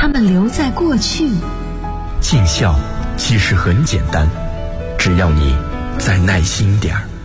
它们留在过去。 尽孝其实很简单，只要你再耐心点儿。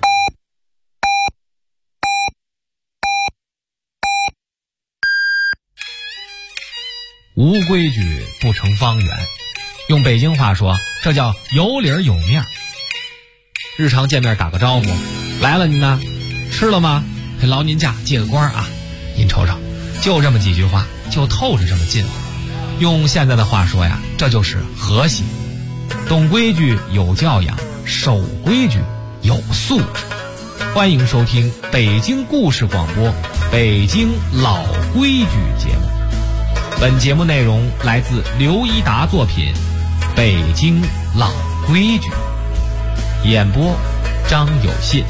无规矩不成方圆，用北京话说，这叫有理儿有面儿。日常见面打个招呼，来了您呢，吃了吗？给劳您驾，借个光啊，您瞅瞅，就这么几句话，就透着这么近乎。用现在的话说呀，这就是和谐。懂规矩有教养，守规矩有素质。欢迎收听北京故事广播《北京老规矩》节目。本节目内容来自刘一达作品《北京老规矩》，演播张有信。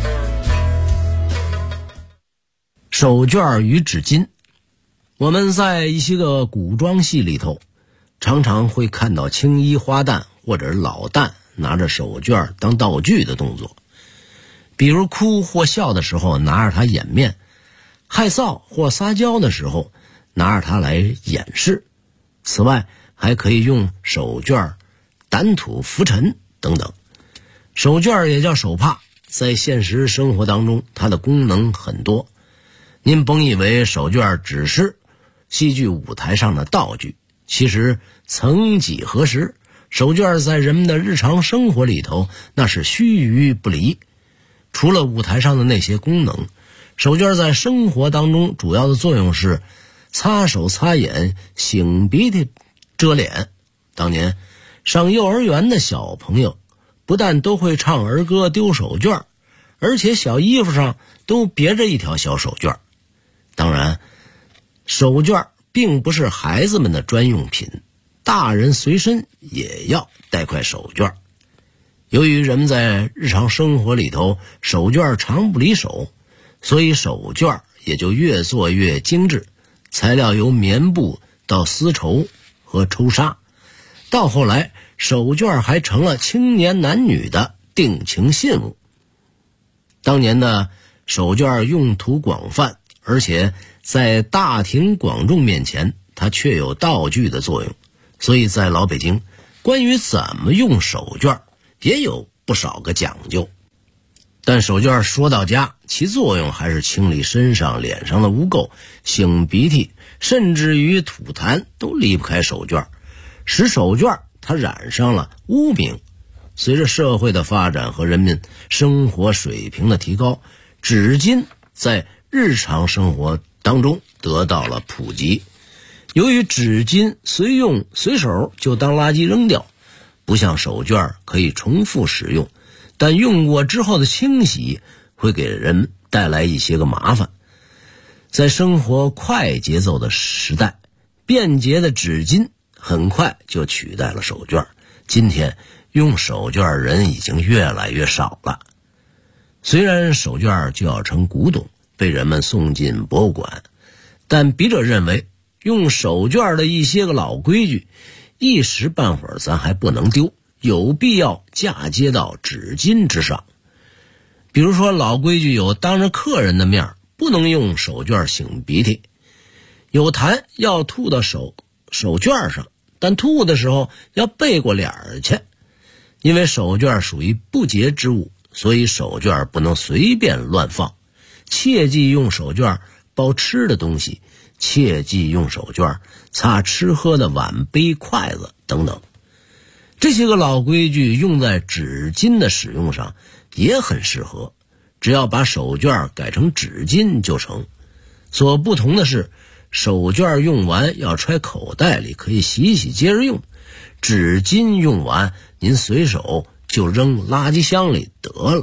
手绢与纸巾，我们在一些个古装戏里头常常会看到青衣花旦或者是老旦拿着手绢当道具的动作，比如哭或笑的时候拿着它掩面，害臊或撒娇的时候拿着它来掩饰。此外还可以用手绢掸土拂尘等等。手绢也叫手帕，在现实生活当中它的功能很多。您甭以为手绢只是戏剧舞台上的道具，其实曾几何时，手绢在人们的日常生活里头那是须臾不离。除了舞台上的那些功能，手绢在生活当中主要的作用是擦手擦眼、擤鼻涕遮脸。当年上幼儿园的小朋友不但都会唱儿歌丢手绢，而且小衣服上都别着一条小手绢。当然手绢并不是孩子们的专用品，大人随身也要带块手绢。由于人们在日常生活里头手绢常不离手，所以手绢也就越做越精致，材料由棉布到丝绸和抽纱，到后来手绢还成了青年男女的定情信物。当年的手绢用途广泛，而且在大庭广众面前它确有道具的作用，所以在老北京关于怎么用手绢也有不少个讲究。但手绢说到家，其作用还是清理身上脸上的污垢，擤鼻涕，甚至于吐痰都离不开手绢，使手绢它染上了污名。随着社会的发展和人民生活水平的提高，纸巾在日常生活当中得到了普及。由于纸巾随用随手就当垃圾扔掉，不像手绢可以重复使用，但用过之后的清洗会给人带来一些个麻烦。在生活快节奏的时代，便捷的纸巾很快就取代了手绢。今天用手绢人已经越来越少了。虽然手绢就要成古董，被人们送进博物馆，但笔者认为用手绢的一些个老规矩一时半会儿咱还不能丢，有必要嫁接到纸巾之上。比如说老规矩有当着客人的面不能用手绢擤鼻涕，有痰要吐到手绢上，但吐的时候要背过脸去。因为手绢属于不洁之物，所以手绢不能随便乱放。切忌用手绢包吃的东西，切忌用手绢擦吃喝的碗杯筷子等等。这些个老规矩用在纸巾的使用上也很适合，只要把手绢改成纸巾就成。所不同的是，手绢用完要揣口袋里，可以洗一洗接着用；纸巾用完您随手就扔垃圾箱里得了。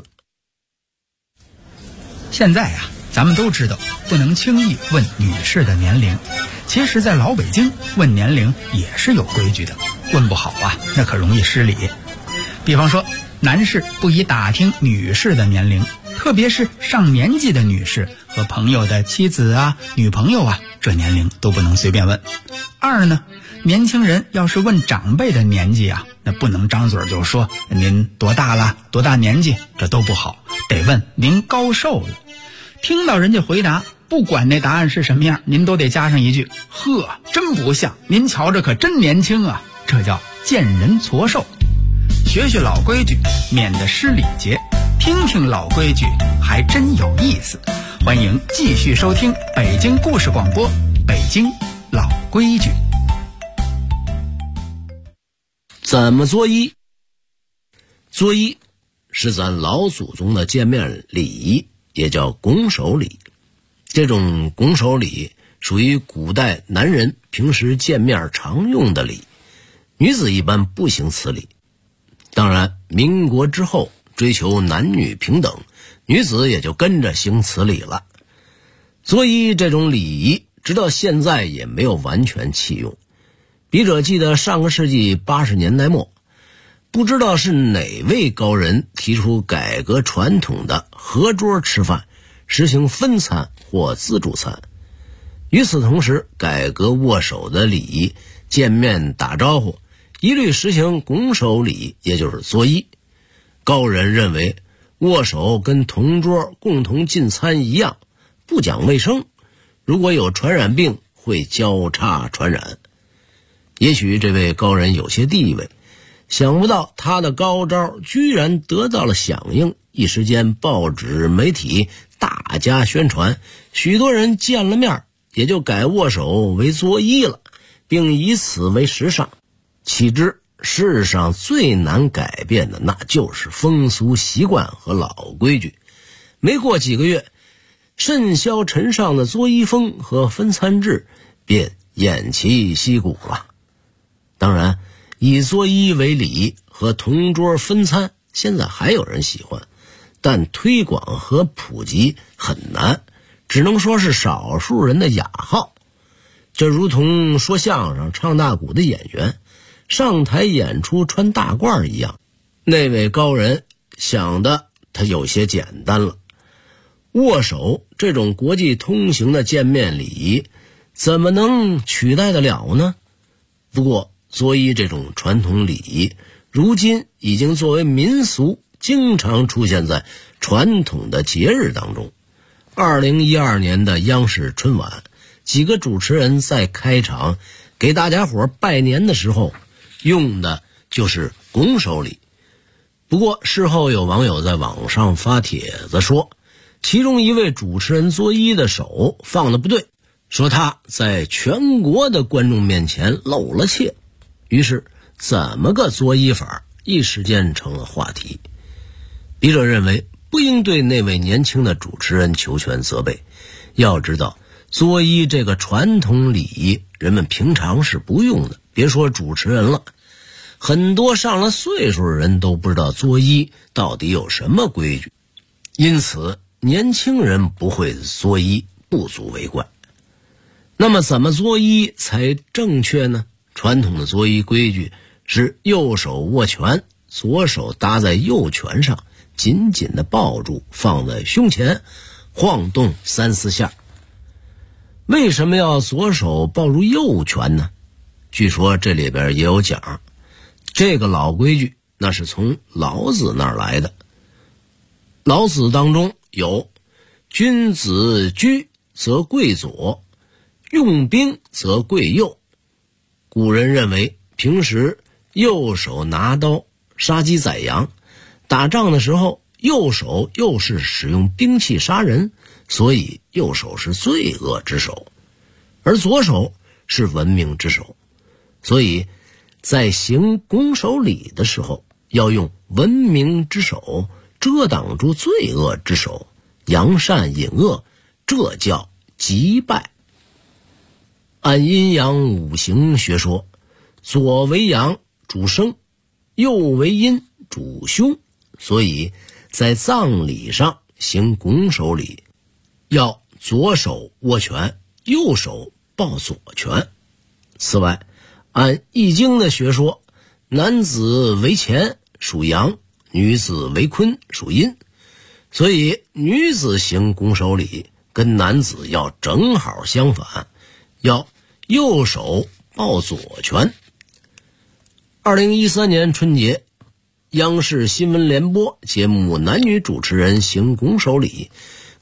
现在啊，咱们都知道不能轻易问女士的年龄，其实在老北京问年龄也是有规矩的，问不好啊那可容易失礼。比方说男士不宜打听女士的年龄，特别是上年纪的女士和朋友的妻子啊、女朋友啊，这年龄都不能随便问。二呢，年轻人要是问长辈的年纪啊，那不能张嘴就说您多大了、多大年纪，这都不好，得问您高寿了。听到人家回答不管那答案是什么样，您都得加上一句：呵，真不像，您瞧着可真年轻啊！这叫见人矬瘦。学学老规矩，免得失礼节；听听老规矩，还真有意思。欢迎继续收听北京故事广播，北京老规矩。 怎么作揖？作揖是咱老祖宗的见面礼仪，也叫拱手礼。这种拱手礼属于古代男人平时见面常用的礼，女子一般不行此礼。当然，民国之后追求男女平等，女子也就跟着行此礼了。作揖这种礼仪直到现在也没有完全弃用。笔者记得上个世纪80年代末，不知道是哪位高人提出改革传统的合桌吃饭，实行分餐或自助餐。与此同时，改革握手的礼仪，见面打招呼一律实行拱手礼，也就是作揖。高人认为握手跟同桌共同进餐一样，不讲卫生，如果有传染病会交叉传染。也许这位高人有些地位，想不到他的高招居然得到了响应，一时间报纸媒体大加宣传，许多人见了面也就改握手为作揖了，并以此为时尚。岂知世上最难改变的那就是风俗习惯和老规矩。没过几个月，甚嚣尘上的作揖风和分餐制便偃旗息鼓了。当然，以作揖为礼和同桌分餐现在还有人喜欢，但推广和普及很难，只能说是少数人的雅号。这如同说相声唱大鼓的演员上台演出穿大褂一样，那位高人想的他有些简单了。握手这种国际通行的见面礼仪怎么能取代得了呢？不过作揖这种传统礼仪如今已经作为民俗，经常出现在传统的节日当中。2012年的央视春晚，几个主持人在开场给大家伙拜年的时候用的就是拱手礼。不过事后有网友在网上发帖子说，其中一位主持人作揖的手放得不对，说他在全国的观众面前露了怯。于是怎么个作揖法一时间成了话题。笔者认为不应对那位年轻的主持人求全责备，要知道作揖这个传统礼仪人们平常是不用的，别说主持人了，很多上了岁数的人都不知道作揖到底有什么规矩，因此年轻人不会作揖不足为怪。那么怎么作揖才正确呢？传统的作揖规矩是右手握拳，左手搭在右拳上，紧紧地抱住，放在胸前，晃动3-4下。为什么要左手抱住右拳呢？据说这里边也有讲。这个老规矩那是从老子那儿来的。老子当中有君子居则贵左，用兵则贵右。古人认为平时右手拿刀杀鸡宰羊，打仗的时候右手又是使用兵器杀人，所以右手是罪恶之手，而左手是文明之手。所以在行拱手礼的时候，要用文明之手遮挡住罪恶之手，扬善引恶，这叫击败。按阴阳五行学说，左为阳主生，右为阴主凶，所以在葬礼上行拱手礼，要左手握拳，右手抱左拳。此外，按易经的学说，男子为乾属阳，女子为坤属阴，所以女子行拱手礼跟男子要正好相反，要右手抱左拳。2013年春节，央视新闻联播节目男女主持人行拱手礼，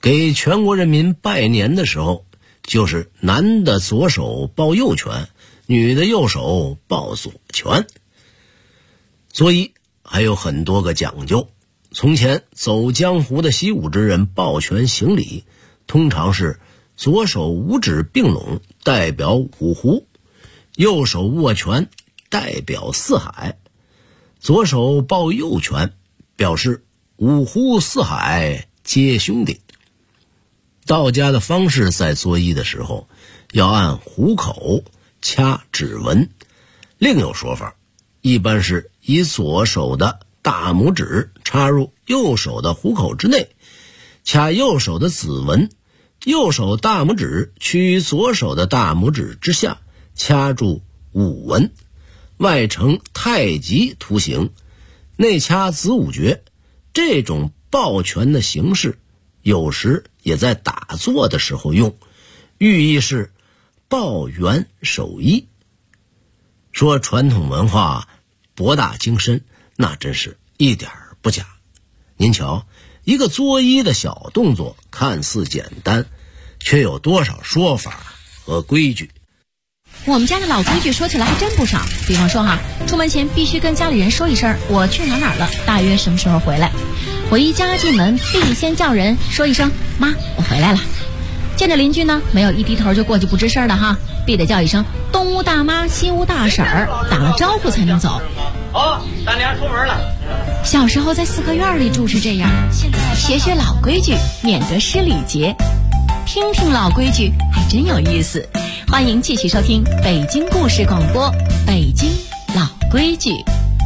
给全国人民拜年的时候，就是男的左手抱右拳，女的右手抱左拳。所以还有很多个讲究。从前走江湖的习武之人抱拳行礼，通常是左手五指并拢，代表五湖；右手握拳，代表四海。左手抱右拳，表示五湖四海皆兄弟。道家的方式在作揖的时候，要按虎口掐指纹。另有说法，一般是以左手的大拇指插入右手的虎口之内，掐右手的指纹，右手大拇指趋于左手的大拇指之下，掐住五纹，外呈太极图形，内掐子午诀。这种抱拳的形式有时也在打坐的时候用，寓意是抱元守一。说传统文化博大精深，那真是一点不假。您瞧，一个作揖的小动作看似简单，却有多少说法和规矩。 我们家的老规矩说起来还真不少，比方说出门前必须跟家里人说一声我去哪儿了，大约什么时候回来。回家进门必先叫人说一声妈，我回来了。见着邻居呢，没有一低头就过去不吱声的必得叫一声东屋大妈西屋大婶儿，打了招呼才能走。 咱俩出门了。 小时候在四合院里住是这样，现在学学老规矩，免得失礼节。听听老规矩还真有意思。欢迎继续收听北京故事广播，北京老规矩。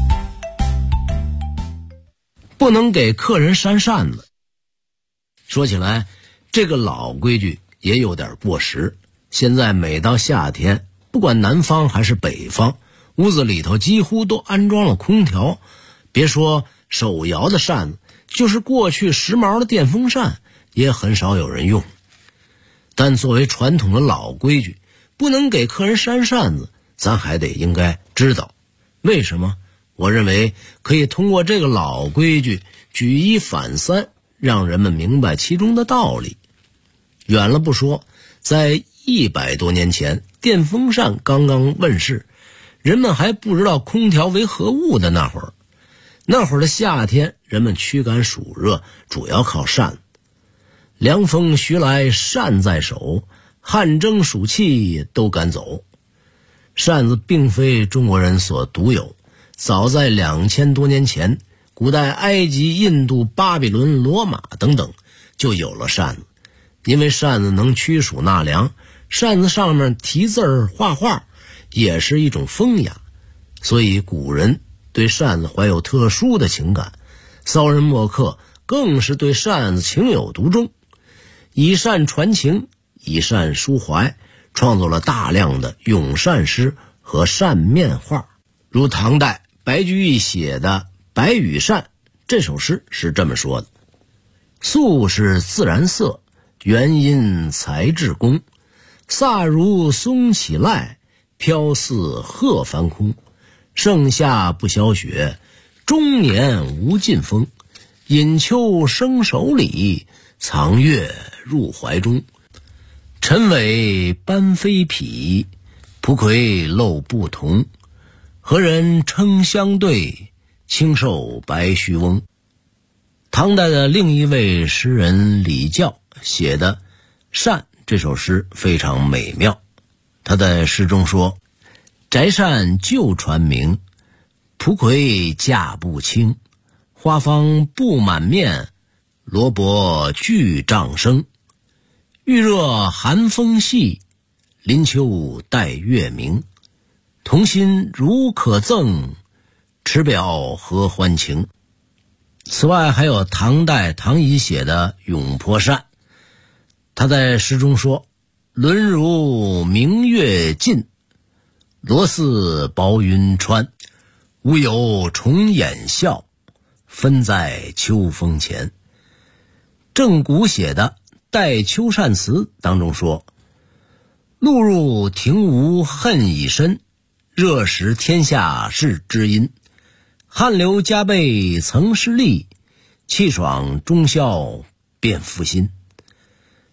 不能给客人扇扇子。说起来，这个老规矩也有点过时。现在每到夏天，不管南方还是北方，屋子里头几乎都安装了空调。别说手摇的扇子，就是过去时髦的电风扇也很少有人用。但作为传统的老规矩，不能给客人扇扇子，咱还得应该知道为什么。我认为可以通过这个老规矩举一反三，让人们明白其中的道理。远了不说，在100多年前，电风扇刚刚问世，人们还不知道空调为何物的那会儿的夏天，人们驱赶暑热主要靠扇。凉风徐来扇在手，汗蒸暑气都赶走。扇子并非中国人所独有，早在2000多年前，古代埃及、印度、巴比伦、罗马等等就有了扇子。因为扇子能驱暑纳凉，扇子上面题字儿画画也是一种风雅，所以古人对扇子怀有特殊的情感。骚人墨客更是对扇子情有独钟，以扇传情，以扇抒怀，创作了大量的咏扇诗和扇面画。如唐代白居易写的《白羽扇》这首诗是这么说的：素是自然色，原因才智工，飒如松起赖，飘似鹤翻空。盛夏不消雪，终年无尽风。引秋生手里，藏月入怀中。陈尾斑飞匹，蒲葵露不同。何人称相对，清瘦白须翁。唐代的另一位诗人李教写的《扇》这首诗非常美妙。他在诗中说：宅扇旧传名，蒲葵架不清。花芳布满面，萝卜俱丈生。预热寒风细，临秋待月明。同心如可赠，持表合欢情。此外还有唐代唐乙写的《咏婆扇》，他在诗中说：轮如明月近，罗似薄云穿。无有重掩笑，分在秋风前。郑谷写的《代秋扇词》当中说：露入庭无恨已深，热时天下是知音。汗流浃背曾是力，气爽中宵便复心。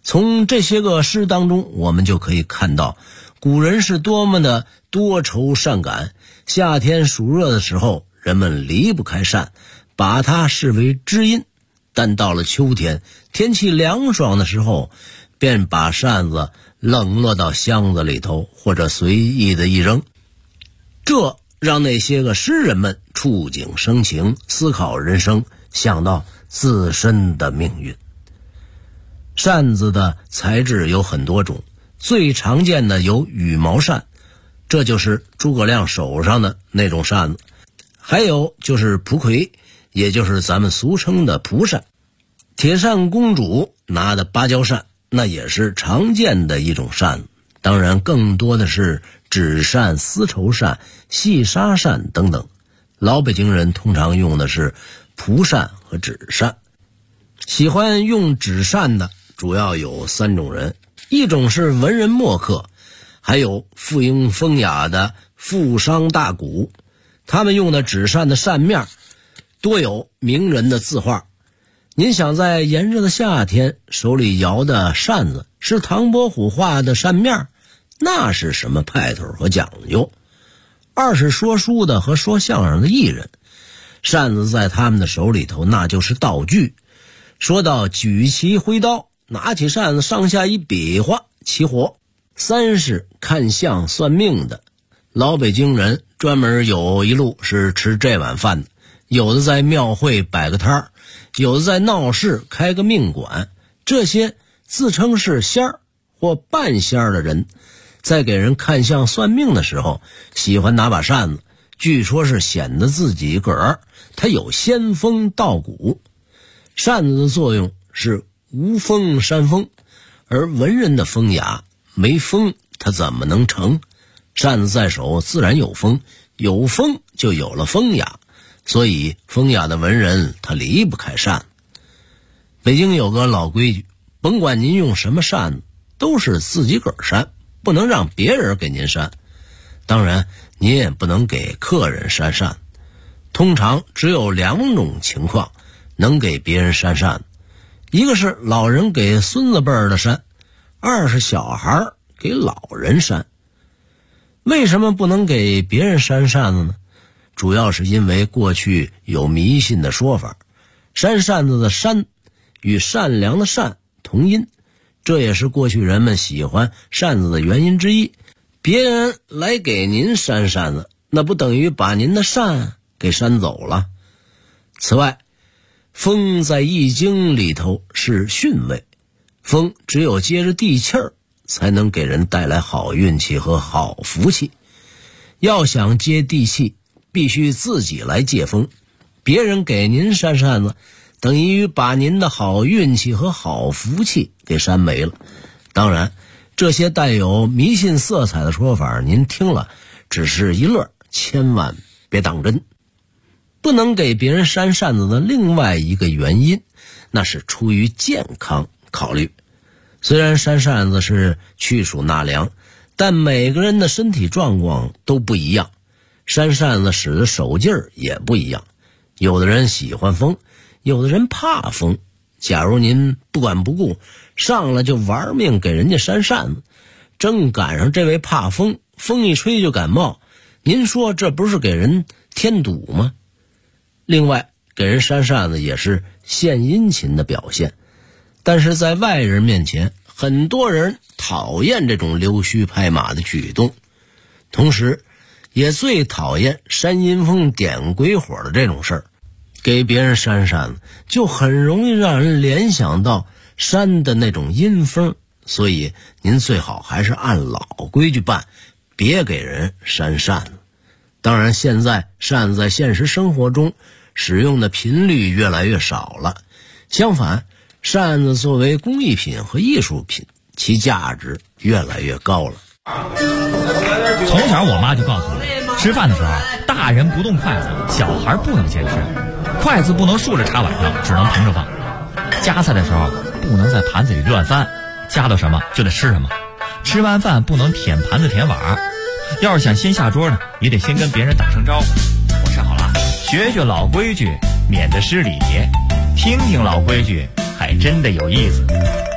从这些个诗当中，我们就可以看到古人是多么的多愁善感。夏天暑热的时候，人们离不开扇，把它视为知音，但到了秋天，天气凉爽的时候，便把扇子冷落到箱子里头，或者随意的一扔。这让那些个诗人们触景生情，思考人生，想到自身的命运。扇子的材质有很多种，最常见的有羽毛扇，这就是诸葛亮手上的那种扇子。还有就是蒲葵，也就是咱们俗称的蒲扇。铁扇公主拿的芭蕉扇，那也是常见的一种扇子。当然更多的是纸扇、丝绸扇、细纱扇等等。老北京人通常用的是蒲扇和纸扇。喜欢用纸扇的主要有3种人，一种是文人墨客，还有富英风雅的富商大贾，他们用的纸扇的扇面多有名人的字画。您想在炎热的夏天，手里摇的扇子是唐伯虎画的扇面，那是什么派头和讲究？二是说书的和说相声的艺人，扇子在他们的手里头那就是道具。说到举旗挥刀，拿起扇子上下一比划，起火。3是看相算命的，老北京人专门有一路是吃这碗饭的，有的在庙会摆个摊儿，有的在闹市开个命馆。这些自称是仙儿或半仙儿的人，在给人看相算命的时候，喜欢拿把扇子，据说是显得自己个儿他有仙风道骨。扇子的作用是无风扇风，而文人的风雅没风他怎么能成？扇子在手自然有风，有风就有了风雅，所以风雅的文人他离不开扇子。北京有个老规矩，甭管您用什么扇子，都是自己个儿扇，不能让别人给您扇。当然您也不能给客人扇扇。通常只有2种情况能给别人扇扇子，一个是老人给孙子辈儿的扇，二是小孩给老人扇。为什么不能给别人扇扇子呢？主要是因为过去有迷信的说法，扇扇子的扇与善良的善同音，这也是过去人们喜欢扇子的原因之一。别人来给您扇扇子，那不等于把您的扇给扇走了。此外，风在易经里头是巽位，风只有接着地气儿才能给人带来好运气和好福气。要想接地气，必须自己来借风，别人给您扇扇子，等于把您的好运气和好福气给扇没了。当然这些带有迷信色彩的说法您听了只是一乐，千万别当真。不能给别人扇扇子的另外一个原因，那是出于健康考虑。虽然扇扇子是去暑纳凉，但每个人的身体状况都不一样，扇扇子使的手劲儿也不一样。有的人喜欢风，有的人怕风。假如您不管不顾，上来就玩命给人家扇扇子，正赶上这位怕风，风一吹就感冒，您说这不是给人添堵吗？另外，给人扇扇子也是献殷勤的表现，但是在外人面前，很多人讨厌这种溜须拍马的举动，同时也最讨厌扇阴风点鬼火的这种事儿。给别人扇扇子就很容易让人联想到扇的那种阴风，所以您最好还是按老规矩办，别给人扇扇子。当然现在扇子在现实生活中使用的频率越来越少了，相反，扇子作为工艺品和艺术品，其价值越来越高了。 从小我妈就告诉我，吃饭的时候大人不动筷子，小孩不能先吃，筷子不能竖着插碗上，只能平着放。夹菜的时候不能在盘子里乱翻，夹到什么就得吃什么。吃完饭不能舔盘子舔碗，要是想先下桌呢，也得先跟别人打声招呼。我吃好了，学学老规矩，免得失礼。听听老规矩，还真的有意思。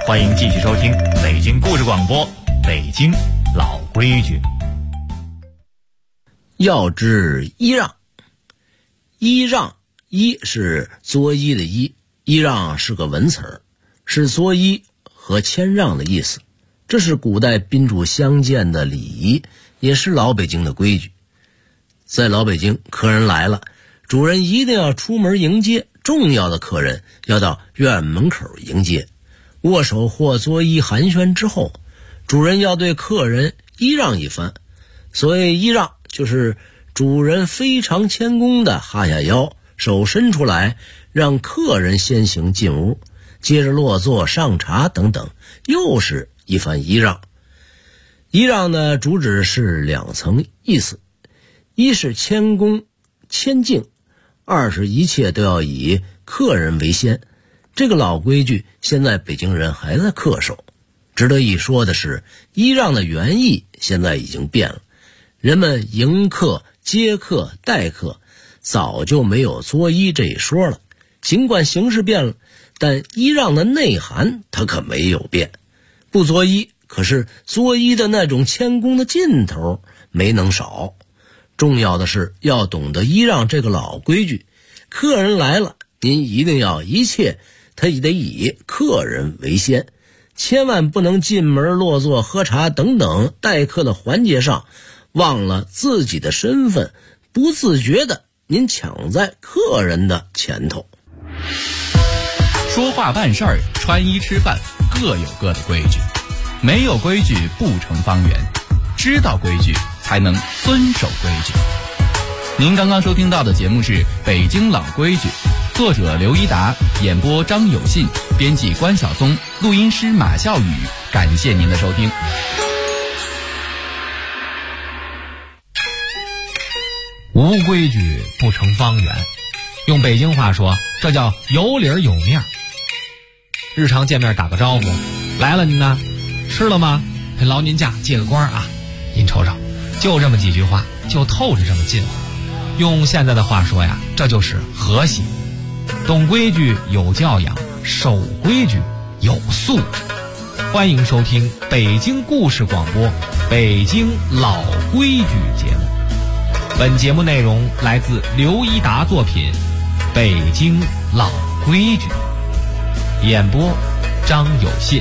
欢迎继续收听北京故事广播，北京老规矩。 要知揖让，揖让，揖是作揖的揖，揖让是个文词儿，是作揖和谦让的意思。这是古代宾主相见的礼仪，也是老北京的规矩。在老北京，客人来了，主人一定要出门迎接，重要的客人要到院门口迎接，握手或作揖寒暄之后，主人要对客人揖让一番。所谓揖让，就是主人非常谦恭地哈下腰，手伸出来，让客人先行进屋，接着落座上茶等等，又是一番揖让。揖让的主旨是两层意思，一是谦恭谦敬，二是一切都要以客人为先。这个老规矩现在北京人还在恪守。值得一说的是，揖让的原意现在已经变了，人们迎客接客待客早就没有作揖这一说了。尽管形式变了，但揖让的内涵它可没有变。不作揖，可是作揖的那种谦恭的劲头没能少。重要的是要懂得揖让这个老规矩，客人来了，您一定要一切他得以客人为先，千万不能进门落座喝茶等等待客的环节上忘了自己的身份，不自觉的您抢在客人的前头。 说话办事儿，穿衣吃饭，各有各的规矩，没有规矩不成方圆，知道规矩才能遵守规矩。您刚刚收听到的节目是《北京老规矩》，作者刘一达，演播张有信，编辑关晓松，录音师马笑宇。感谢您的收听。 无规矩不成方圆，用北京话说，这叫有理儿有面儿。日常见面打个招呼，来了您呢，吃了吗？劳您驾，借个光啊！您瞅瞅，就这么几句话，就透着这么近乎。用现在的话说呀，这就是和谐。懂规矩有教养，守规矩有素质。欢迎收听北京故事广播《北京老规矩》节目。本节目内容来自刘一达作品《北京老规矩》，演播张有信。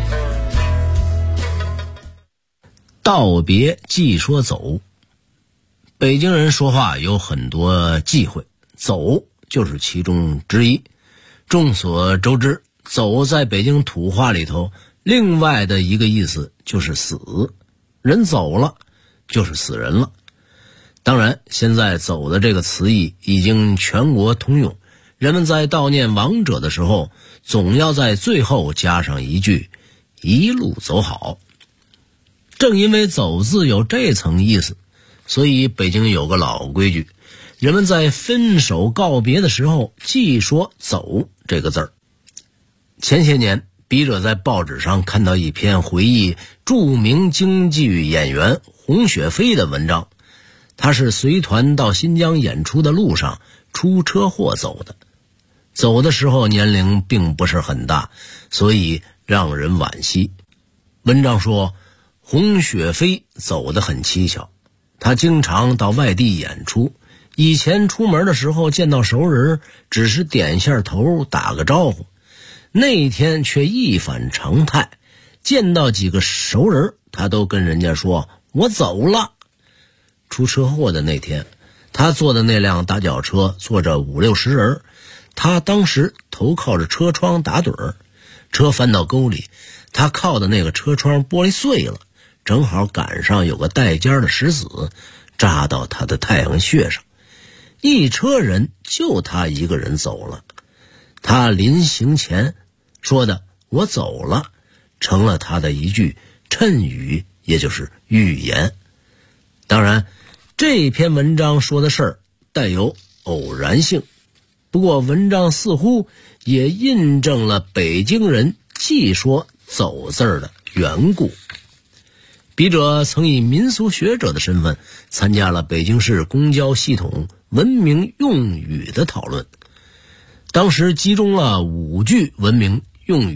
道别忌说走。北京人说话有很多忌讳，走就是其中之一。众所周知，走在北京土话里头，另外的一个意思就是死，人走了就是死人了。当然，现在走的这个词义已经全国通用，人们在悼念亡者的时候，总要在最后加上一句一路走好。正因为走字有这层意思，所以北京有个老规矩，人们在分手告别的时候忌说走这个字儿。前些年，笔者在报纸上看到一篇回忆著名京剧演员洪雪飞的文章，他是随团到新疆演出的路上出车祸走的，走的时候年龄并不是很大，所以让人惋惜。文章说，洪雪飞走得很蹊跷，他经常到外地演出，以前出门的时候见到熟人只是点下头打个招呼，那天却一反常态，见到几个熟人他都跟人家说我走了。出车祸的那天，他坐的那辆大轿车坐着50-60人，他当时头靠着车窗打盹儿，车翻到沟里，他靠的那个车窗玻璃碎了，正好赶上有个带尖的石子扎到他的太阳穴上，一车人就他一个人走了。他临行前说的我走了，成了他的一句谶语，也就是预言。当然，这篇文章说的事儿带有偶然性，不过文章似乎也印证了北京人忌说走字儿的缘故。笔者曾以民俗学者的身份参加了北京市公交系统文明用语的讨论，当时集中了5句文明用语，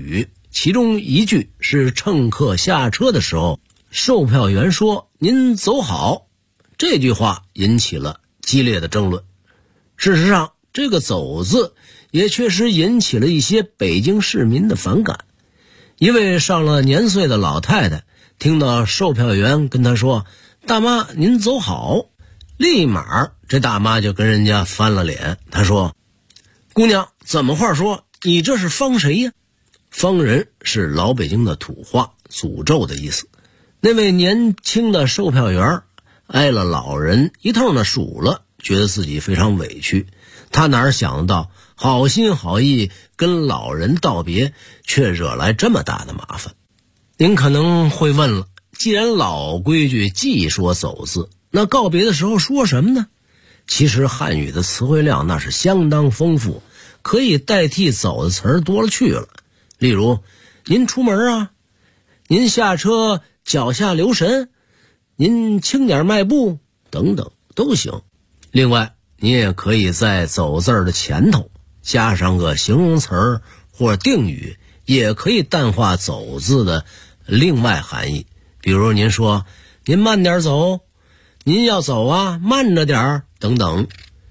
其中一句是乘客下车的时候，售票员说您走好，这句话引起了激烈的争论。事实上，这个走字也确实引起了一些北京市民的反感。一位上了年岁的老太太听到售票员跟她说大妈您走好，立马这大妈就跟人家翻了脸。她说姑娘怎么话说，你这是方谁呀？方人是老北京的土话，诅咒的意思。那位年轻的售票员挨了老人一通的数了，觉得自己非常委屈。他哪想到好心好意跟老人道别，却惹来这么大的麻烦。您可能会问了，既然老规矩既说走字，那告别的时候说什么呢？其实汉语的词汇量那是相当丰富，可以代替走的词儿多了去了。例如您出门啊，您下车脚下留神，您轻点迈步等等都行。另外你也可以在走字的前头加上个形容词儿或定语，也可以淡化走字的另外含义。比如您说您慢点走，您要走啊慢着点儿等等。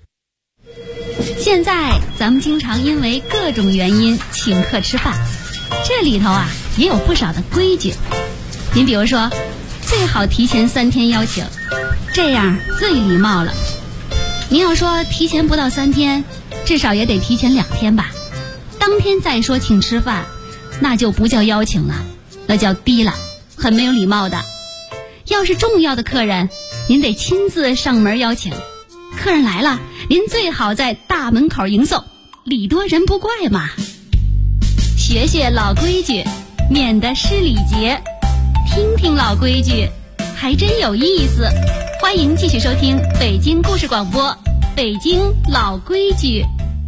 现在咱们经常因为各种原因请客吃饭，这里头啊也有不少的规矩。您比如说最好提前3天邀请，这样最礼貌了。您要说提前不到3天，至少也得提前2天吧。当天再说请吃饭，那就不叫邀请了，那叫低了，很没有礼貌的。要是重要的客人，您得亲自上门邀请。客人来了，您最好在大门口迎送，礼多人不怪嘛。学学老规矩，免得失礼节。听听老规矩，还真有意思。欢迎继续收听北京故事广播，北京老规矩。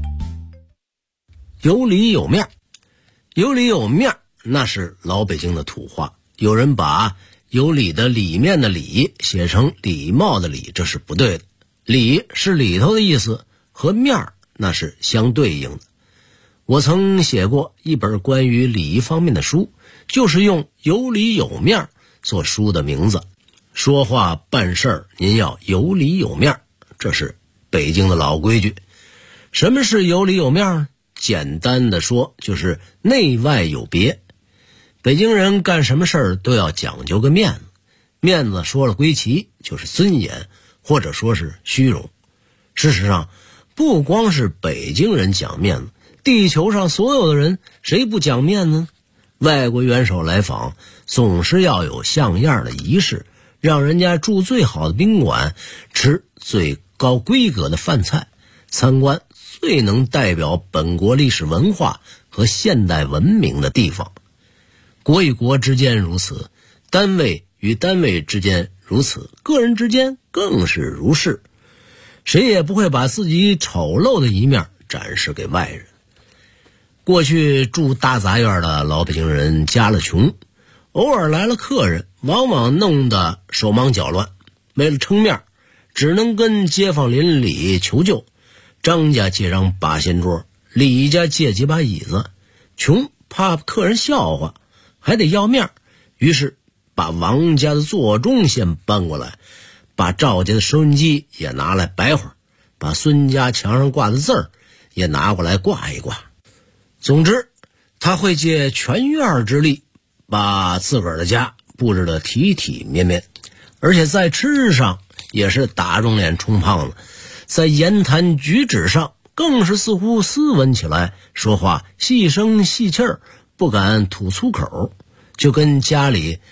有里有面，有里有面那是老北京的土话。有人把有里的里面的里写成礼貌的礼，这是不对的。里是里头的意思，和面那是相对应的。我曾写过一本关于礼仪方面的书，就是用有里有面做书的名字。说话办事儿您要有里有面，这是北京的老规矩。什么是有里有面？简单的说就是内外有别。北京人干什么事儿都要讲究个面子，面子说了归齐就是尊严，或者说是虚荣。事实上不光是北京人讲面子，地球上所有的人谁不讲面子呢？外国元首来访总是要有像样的仪式，让人家住最好的宾馆，吃最高规格的饭菜，参观最能代表本国历史文化和现代文明的地方。国与国之间如此，单位与单位之间如此，个人之间更是如是。谁也不会把自己丑陋的一面展示给外人。过去住大杂院的老北京人家了穷，偶尔来了客人，往往弄得手忙脚乱，为了撑面只能跟街坊邻里求救。张家借张八仙桌，李家借几把椅子，穷怕客人笑话，还得要面，于是把王家的座钟先搬过来，把赵家的收音机也拿来摆会儿，把孙家墙上挂的字儿也拿过来挂一挂。总之他会借全院之力把自个儿的家布置得体体面面，而且在吃上也是打肿脸充胖子，在言谈举止上更是似乎斯文起来，说话细声细气儿，不敢吐粗口，就跟家里